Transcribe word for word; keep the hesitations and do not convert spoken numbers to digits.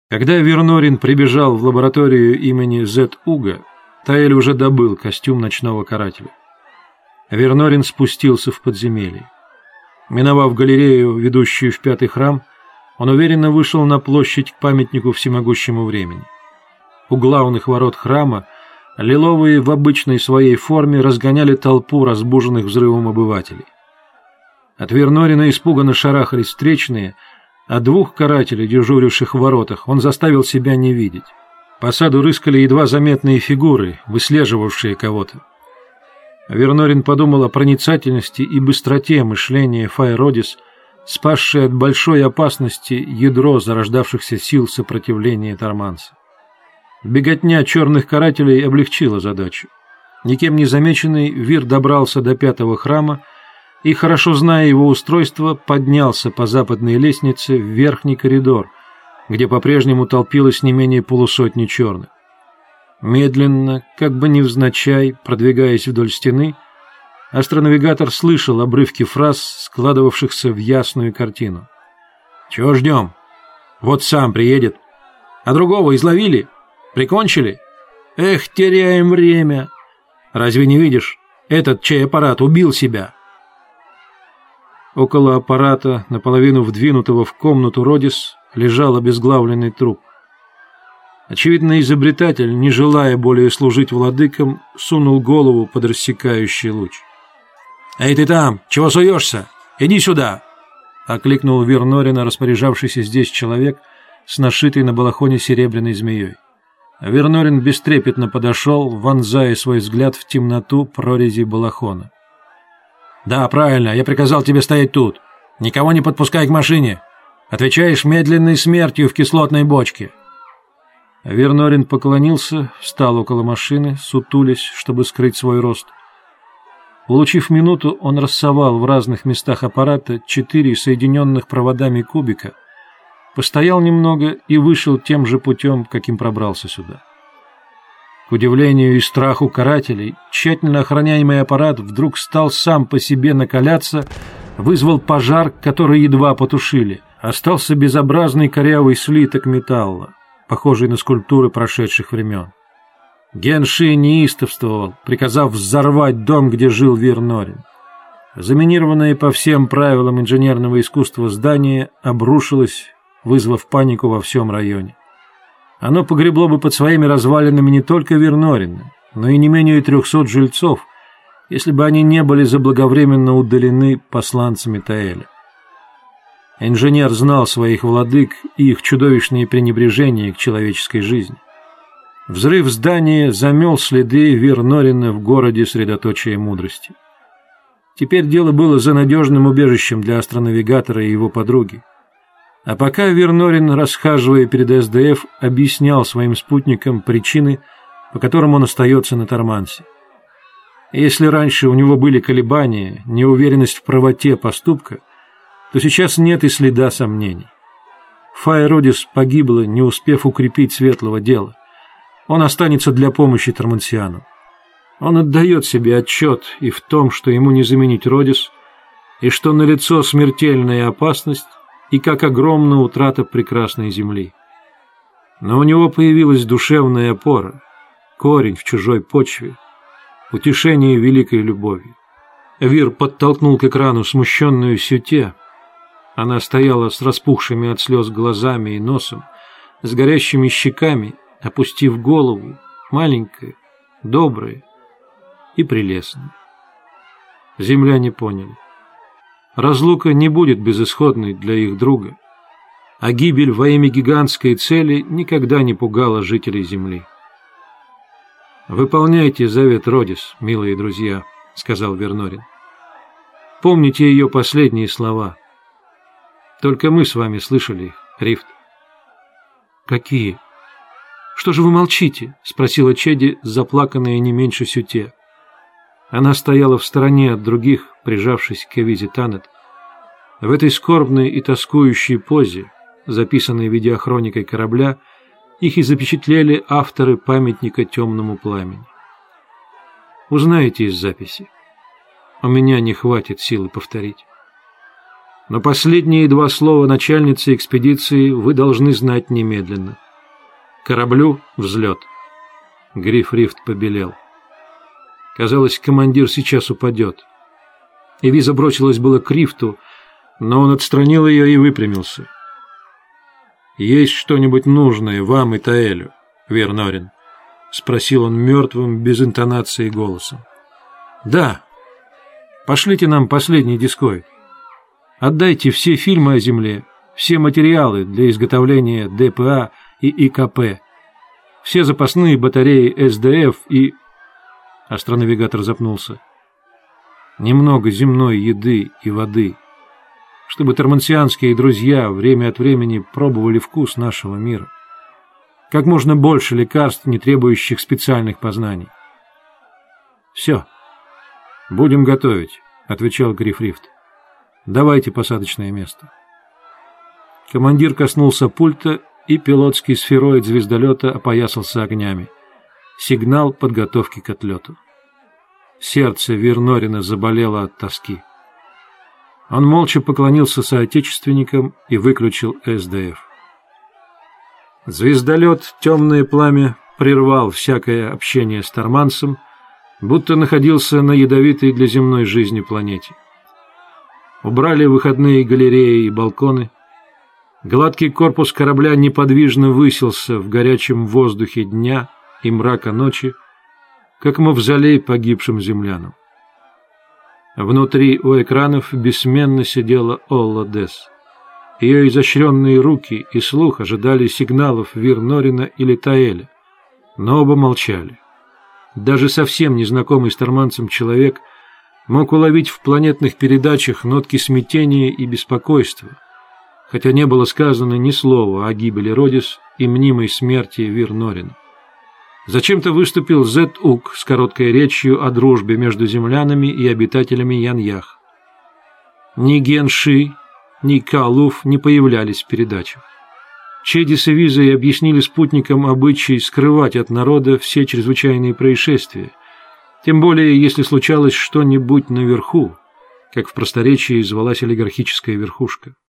Когда Вернорин прибежал в лабораторию имени Зет Уга, Таэль уже добыл костюм ночного карателя. Вернорин спустился в подземелье. Миновав галерею, ведущую в пятый храм, он уверенно вышел на площадь к памятнику всемогущему времени. У главных ворот храма лиловые в обычной своей форме разгоняли толпу разбуженных взрывом обывателей. От Вернорина испуганно шарахались встречные, а двух карателей, дежуривших в воротах, он заставил себя не видеть. По саду рыскали едва заметные фигуры, выслеживавшие кого-то. Вернорин подумал о проницательности и быстроте мышления Фаеродис, спасшей от большой опасности ядро зарождавшихся сил сопротивления Торманса. Беготня черных карателей облегчила задачу. Никем не замеченный, Вир добрался до пятого храма и, хорошо зная его устройство, поднялся по западной лестнице в верхний коридор, где по-прежнему толпилось не менее полусотни черных. Медленно, как бы невзначай, продвигаясь вдоль стены, астронавигатор слышал обрывки фраз, складывавшихся в ясную картину. «Чего ждем? Вот сам приедет. А другого изловили? Прикончили? Эх, теряем время! Разве не видишь? Этот, чей аппарат, убил себя!» Около аппарата, наполовину вдвинутого в комнату Родис, лежал обезглавленный труп. Очевидно, изобретатель, не желая более служить владыкам, сунул голову под рассекающий луч. «Эй, ты там! Чего суешься? Иди сюда!» — окликнул Вернорина, распоряжавшийся здесь человек с нашитой на балахоне серебряной змеей. Вернорин бестрепетно подошел, вонзая свой взгляд в темноту прорези балахона. «Да, правильно, я приказал тебе стоять тут. Никого не подпускай к машине. Отвечаешь медленной смертью в кислотной бочке». Вернорин поклонился, встал около машины, сутулясь, чтобы скрыть свой рост. Улучив минуту, он рассовал в разных местах аппарата четыре соединенных проводами кубика, постоял немного и вышел тем же путем, каким пробрался сюда. К удивлению и страху карателей, тщательно охраняемый аппарат вдруг стал сам по себе накаляться, вызвал пожар, который едва потушили. Остался безобразный корявый слиток металла, похожий на скульптуры прошедших времен. Генши неистовствовал, приказав взорвать дом, где жил Вернорин. Заминированное по всем правилам инженерного искусства здание обрушилось, вызвав панику во всем районе. Оно погребло бы под своими развалинами не только Вернорина, но и не менее трехсот жильцов, если бы они не были заблаговременно удалены посланцами Таэля. Инженер знал своих владык и их чудовищные пренебрежения к человеческой жизни. Взрыв здания замел следы Вернорина в городе средоточия мудрости. Теперь дело было за надежным убежищем для астронавигатора и его подруги. А пока Вернорин, расхаживая перед эс дэ эф, объяснял своим спутникам причины, по которым он остается на Тормансе. Если раньше у него были колебания, неуверенность в правоте поступка, то сейчас нет и следа сомнений. Фаеродис погибла, не успев укрепить светлого дела. Он останется для помощи тормансианам. Он отдает себе отчет и в том, что ему не заменить Родис, и что налицо смертельная опасность, и как огромна утрата прекрасной земли. Но у него появилась душевная опора, корень в чужой почве, утешение великой любовью. Вир подтолкнул к экрану смущенную Сюте. Она стояла с распухшими от слез глазами и носом, с горящими щеками, опустив голову, маленькая, добрая и прелестная. Земляне поняли. Разлука не будет безысходной для их друга, а гибель во имя гигантской цели никогда не пугала жителей Земли. «Выполняйте завет Родис, милые друзья», — сказал Вернорин. «Помните ее последние слова. Только мы с вами слышали их, Рифт». «Какие? Что же вы молчите?» — спросила Чеди, заплаканная не меньше Сюте. Она стояла в стороне от других, прижавшись к Эвизе Танет. В этой скорбной и тоскующей позе, записанной видеохроникой корабля, их и запечатлели авторы памятника темному пламени. Узнаете из записи. У меня не хватит силы повторить. Но последние два слова начальницы экспедиции вы должны знать немедленно. Кораблю взлет. Гриф Рифт побелел. Казалось, командир сейчас упадет. Эвиза бросилась было к Рифту, но он отстранил ее и выпрямился. «Есть что-нибудь нужное вам и Таэлю, Вир-Норин?» — спросил он мертвым, без интонации голосом. «Да. Пошлите нам последний дискоид. Отдайте все фильмы о Земле, все материалы для изготовления ДПА и ИКП, все запасные батареи СДФ и...» Астронавигатор запнулся. «Немного земной еды и воды, чтобы тормансианские друзья время от времени пробовали вкус нашего мира. Как можно больше лекарств, не требующих специальных познаний». «Все. Будем готовить», — отвечал Гриф Рифт. «Давайте посадочное место». Командир коснулся пульта, и пилотский сфероид звездолета опоясался огнями. Сигнал подготовки к отлету. Сердце Вир-Норина заболело от тоски. Он молча поклонился соотечественникам и выключил СДФ. Звездолет «Темное пламя» прервал всякое общение с Тормансом, будто находился на ядовитой для земной жизни планете. Убрали выходные галереи и балконы. Гладкий корпус корабля неподвижно высился в горячем воздухе дня и мрака ночи, как мавзолей погибшим землянам. Внутри у экранов бессменно сидела Олла Десс. Ее изощренные руки и слух ожидали сигналов Вир-Норина или Таэля, но оба молчали. Даже совсем незнакомый с Тормансом человек мог уловить в планетных передачах нотки смятения и беспокойства, хотя не было сказано ни слова о гибели Родис и мнимой смерти Вир-Норина. Зачем-то выступил Зет-Ук с короткой речью о дружбе между землянами и обитателями Яньях. Ни Ген-Ши, ни Калуф не появлялись в передачах. Чеди с Эвизой объяснили спутникам обычай скрывать от народа все чрезвычайные происшествия, тем более если случалось что-нибудь наверху, как в просторечии звалась олигархическая верхушка.